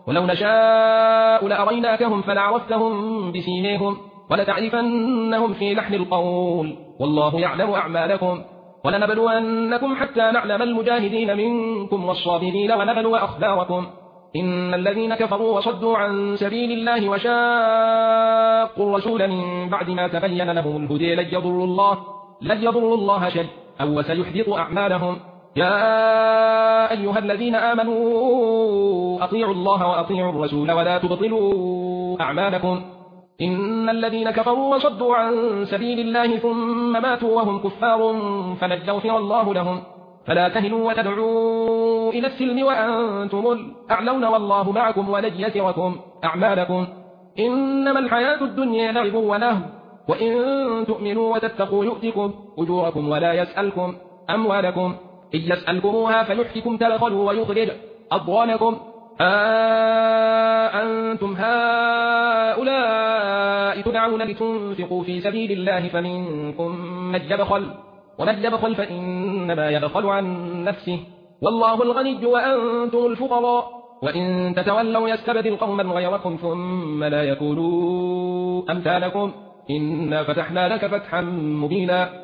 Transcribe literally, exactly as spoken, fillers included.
ولو نشاء لأريناكهم فلعرفتهم بسيميهم ولتعرفنهم في لحن القول والله يعلم أعمالكم ولنبلونكم حتى نعلم المجاهدين منكم والصابرين ونبلو أخباركم إن الذين كفروا وصدوا عن سبيل الله وشاقوا الرسول من بعد ما تبين لهم الهدى لن يضروا الله, لن يضروا الله شيئا أو سيحبط أعمالهم. يا أيها الذين آمنوا أطيعوا الله وأطيعوا الرسول ولا تبطلوا أعمالكم إن الذين كفروا وصدوا عن سبيل الله ثم ماتوا وهم كفار فلن يغفر الله لهم فلا تهنوا وتدعوا إلى السلم وأنتم الأعلون والله معكم ولن يتركم أعمالكم إنما الحياة الدنيا لعب ولهو وإن تؤمنوا وتتقوا يؤتكم أجوركم ولا يسألكم أموالكم إن يسألكموها فيحفكم تبخلوا ويخرج أضغانكم أأنتم هؤلاء تدعون لتنفقوا في سبيل الله فمنكم من يبخل ومن يبخل فإنما يبخل عن نفسه والله الغني وأنتم الفقراء وإن تتولوا يستبدل قوما غيركم ثم لا يكونوا أمثالكم إنا فتحنا لك فتحا مبينا